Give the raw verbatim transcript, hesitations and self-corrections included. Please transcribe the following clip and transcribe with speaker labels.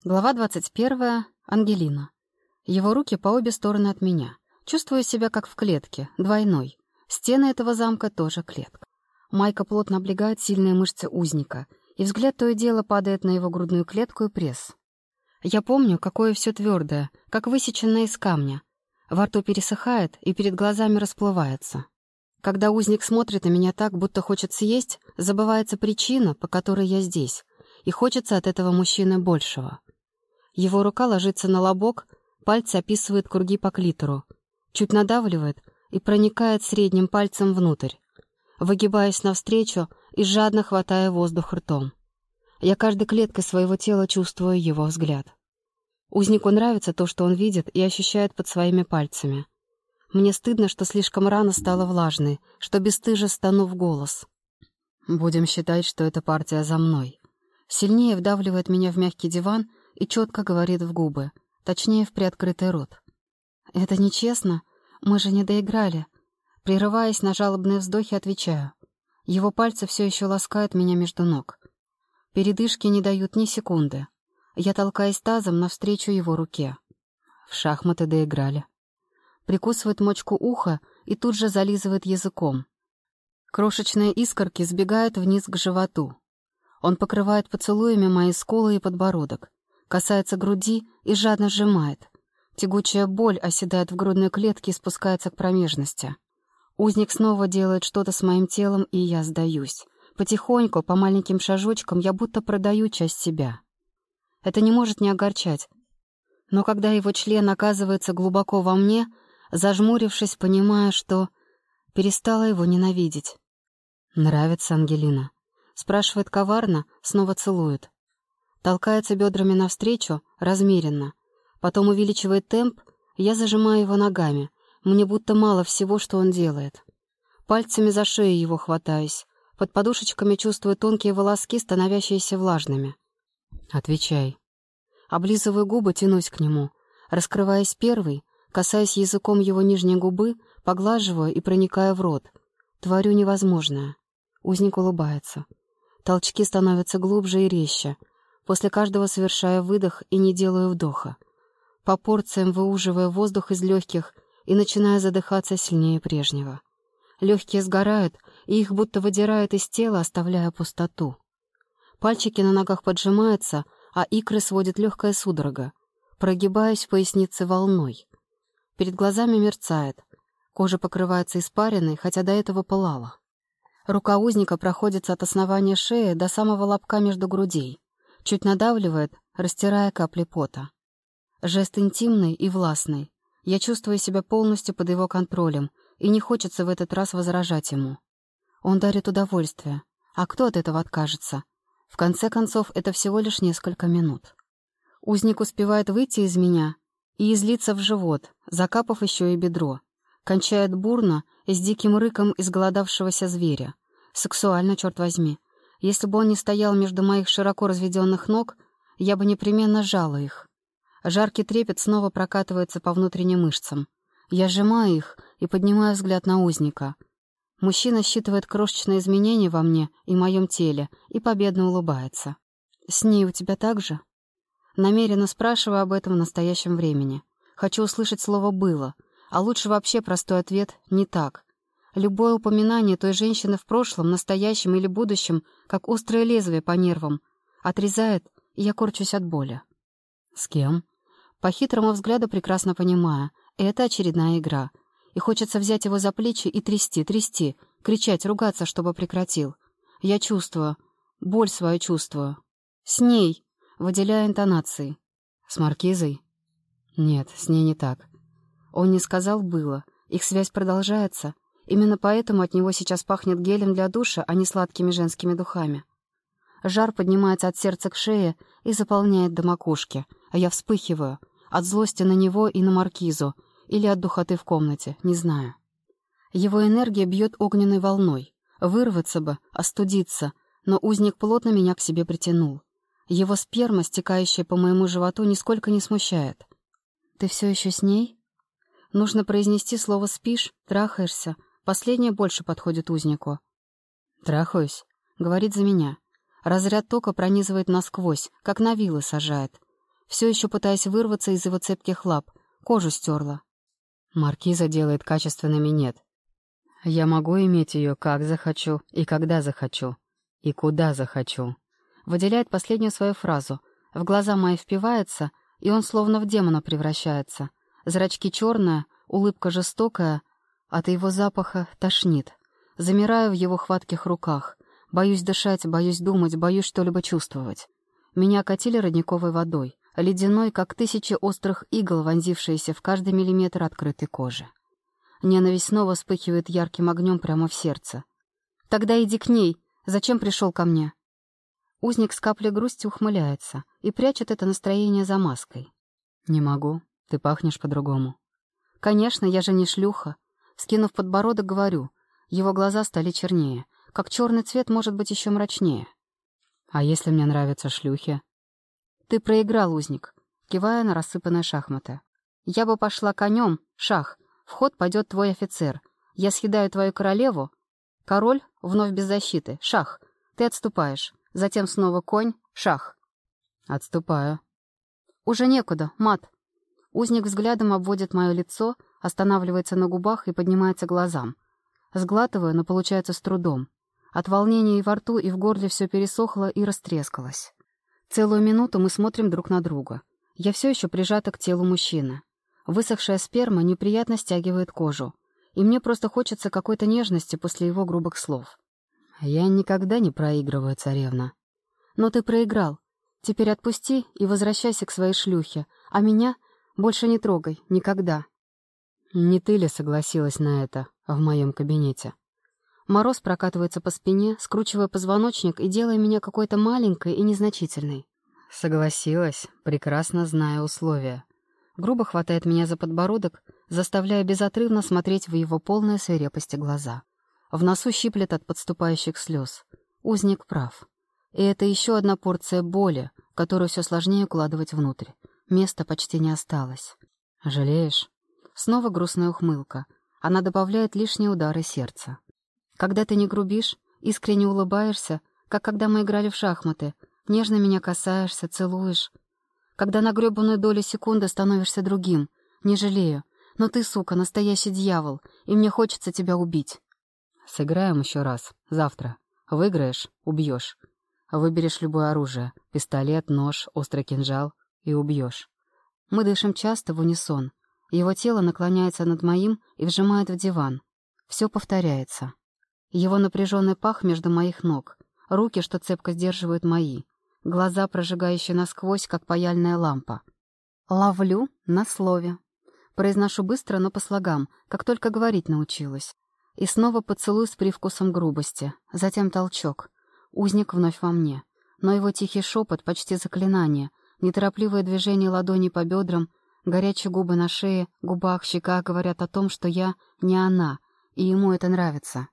Speaker 1: Глава двадцать первая. Ангелина. Его руки по обе стороны от меня. Чувствую себя как в клетке, двойной. Стены этого замка тоже клетка. Майка плотно облегает сильные мышцы узника, и взгляд то и дело падает на его грудную клетку и пресс. Я помню, какое все твердое, как высеченное из камня. Во рту пересыхает и перед глазами расплывается. Когда узник смотрит на меня так, будто хочет съесть, забывается причина, по которой я здесь, и хочется от этого мужчины большего. Его рука ложится на лобок, пальцы описывают круги по клитору, чуть надавливает и проникает средним пальцем внутрь. Выгибаюсь навстречу и жадно хватая воздух ртом. Я каждой клеткой своего тела чувствую его взгляд. Узнику нравится то, что он видит и ощущает под своими пальцами. Мне стыдно, что слишком рано стала влажной, что бесстыже стану в голос. Будем считать, что эта партия за мной. Сильнее вдавливает меня в мягкий диван и четко говорит в губы, точнее, в приоткрытый рот. «Это нечестно. Мы же не доиграли». Прерываясь на жалобные вздохи, отвечаю. Его пальцы все еще ласкают меня между ног. Передышки не дают ни секунды. Я толкаюсь тазом навстречу его руке. В шахматы доиграли. Прикусывает мочку уха и тут же зализывает языком. Крошечные искорки сбегают вниз к животу. Он покрывает поцелуями мои скулы и подбородок, касается груди и жадно сжимает. Тягучая боль оседает в грудной клетке и спускается к промежности. Узник снова делает что-то с моим телом, и я сдаюсь. Потихоньку, по маленьким шажочкам, я будто продаю часть себя. Это не может не огорчать. Но когда его член оказывается глубоко во мне, зажмурившись, понимаю, что перестала его ненавидеть. «Нравится, Ангелина?» Спрашивает коварно, снова целует. Толкается бедрами навстречу, размеренно. Потом увеличивает темп, я зажимаю его ногами. Мне будто мало всего, что он делает. Пальцами за шею его хватаюсь. Под подушечками чувствую тонкие волоски, становящиеся влажными. «Отвечай». Облизываю губы, тянусь к нему. Раскрываясь первый, касаясь языком его нижней губы, поглаживаю и проникаю в рот. Творю невозможное. Узник улыбается. Толчки становятся глубже и резче. После каждого совершаю выдох и не делаю вдоха. По порциям выуживаю воздух из легких и начинаю задыхаться сильнее прежнего. Легкие сгорают, и их будто выдирают из тела, оставляя пустоту. Пальчики на ногах поджимаются, а икры сводит легкая судорога. Прогибаюсь в пояснице волной. Перед глазами мерцает. Кожа покрывается испариной, хотя до этого пылала. Рука узника проходится от основания шеи до самого лобка между грудей. Чуть надавливает, растирая капли пота. Жест интимный и властный. Я чувствую себя полностью под его контролем, и не хочется в этот раз возражать ему. Он дарит удовольствие. А кто от этого откажется? В конце концов, это всего лишь несколько минут. Узник успевает выйти из меня и излиться в живот, закапав еще и бедро. Кончает бурно и с диким рыком изголодавшегося зверя. Сексуально, черт возьми. Если бы он не стоял между моих широко разведенных ног, я бы непременно сжала их. Жаркий трепет снова прокатывается по внутренним мышцам. Я сжимаю их и поднимаю взгляд на узника. Мужчина считывает крошечные изменения во мне и моем теле и победно улыбается. «С ней у тебя так же?» Намеренно спрашиваю об этом в настоящем времени. Хочу услышать слово «было», а лучше вообще простой ответ «не так». Любое упоминание той женщины в прошлом, настоящем или будущем, как острое лезвие по нервам, отрезает, и я корчусь от боли. «С кем?» По хитрому взгляду прекрасно понимаю, это очередная игра. И хочется взять его за плечи и трясти, трясти, кричать, ругаться, чтобы прекратил. Я чувствую, боль свою чувствую. «С ней!» выделяя интонации. «С Маркизой?» «Нет, с ней не так». Он не сказал «было». Их связь продолжается. Именно поэтому от него сейчас пахнет гелем для душа, а не сладкими женскими духами. Жар поднимается от сердца к шее и заполняет до макушки, а я вспыхиваю. От злости на него и на Маркизу, или от духоты в комнате, не знаю. Его энергия бьет огненной волной. Вырваться бы, остудиться, но узник плотно меня к себе притянул. Его сперма, стекающая по моему животу, нисколько не смущает. «Ты все еще с ней?» Нужно произнести слово «спишь», «трахаешься». Последнее больше подходит узнику. «Трахаюсь», — говорит за меня. Разряд тока пронизывает насквозь, как на вилы сажает. все еще пытаясь вырваться из его цепких лап. Кожу стерла.
Speaker 2: Маркиза делает качественный минет. Я могу иметь ее как захочу и когда захочу. И куда захочу.
Speaker 1: Выделяет последнюю свою фразу. В глаза мои впивается, и он словно в демона превращается. Зрачки черные, улыбка жестокая, от его запаха тошнит. Замираю в его хватких руках. Боюсь дышать, боюсь думать, боюсь что-либо чувствовать. Меня окатили родниковой водой, ледяной, как тысячи острых игл, вонзившиеся в каждый миллиметр открытой кожи. Ненависть снова вспыхивает ярким огнем прямо в сердце. «Тогда иди к ней! Зачем пришел ко мне?» Узник с каплей грусти ухмыляется и прячет это настроение за маской.
Speaker 2: «Не могу. Ты пахнешь по-другому».
Speaker 1: «Конечно, я же не шлюха». Скинув подбородок, говорю. Его глаза стали чернее. Как черный цвет может быть еще мрачнее.
Speaker 2: «А если мне нравятся шлюхи?»
Speaker 1: «Ты проиграл, узник», кивая на рассыпанные шахматы. «Я бы пошла конем, шах. В ход пойдет твой офицер. Я съедаю твою королеву. Король вновь без защиты. Шах. Ты отступаешь. Затем снова конь. Шах».
Speaker 2: «Отступаю».
Speaker 1: «Уже некуда. Мат». Узник взглядом обводит мое лицо, останавливается на губах и поднимается глазам. Сглатываю, но получается с трудом. От волнения и во рту, и в горле все пересохло и растрескалось. Целую минуту мы смотрим друг на друга. Я все еще прижата к телу мужчины. Высохшая сперма неприятно стягивает кожу. И мне просто хочется какой-то нежности после его грубых слов.
Speaker 2: «Я никогда не проигрываю, царевна».
Speaker 1: «Но ты проиграл. Теперь отпусти и возвращайся к своей шлюхе, а меня больше не трогай. Никогда».
Speaker 2: «Не ты ли согласилась на это в моем кабинете?»
Speaker 1: Мороз прокатывается по спине, скручивая позвоночник и делая меня какой-то маленькой и незначительной.
Speaker 2: «Согласилась, прекрасно зная условия».
Speaker 1: Грубо хватает меня за подбородок, заставляя безотрывно смотреть в его полные свирепости глаза. В носу щиплет от подступающих слез. Узник прав. И это еще одна порция боли, которую все сложнее укладывать внутрь. Места почти не осталось.
Speaker 2: «Жалеешь?»
Speaker 1: Снова грустная ухмылка. Она добавляет лишние удары сердца. «Когда ты не грубишь, искренне улыбаешься, как когда мы играли в шахматы, нежно меня касаешься, целуешь. Когда на гребаную долю секунды становишься другим, не жалею. Но ты, сука, настоящий дьявол, и мне хочется тебя убить».
Speaker 2: «Сыграем еще раз. Завтра. Выиграешь — убьешь. Выберешь любое оружие — пистолет, нож, острый кинжал — и убьешь».
Speaker 1: Мы дышим часто в унисон. Его тело наклоняется над моим и вжимает в диван. Все повторяется. Его напряженный пах между моих ног, руки, что цепко сдерживают мои, глаза, прожигающие насквозь, как паяльная лампа. Ловлю на слове. Произношу быстро, но по слогам, как только говорить научилась. И снова поцелуй с привкусом грубости, затем толчок. Узник вновь во мне. Но его тихий шепот, почти заклинание, неторопливое движение ладоней по бедрам, горячие губы на шее, губах, щеках говорят о том, что я не она, и ему это нравится.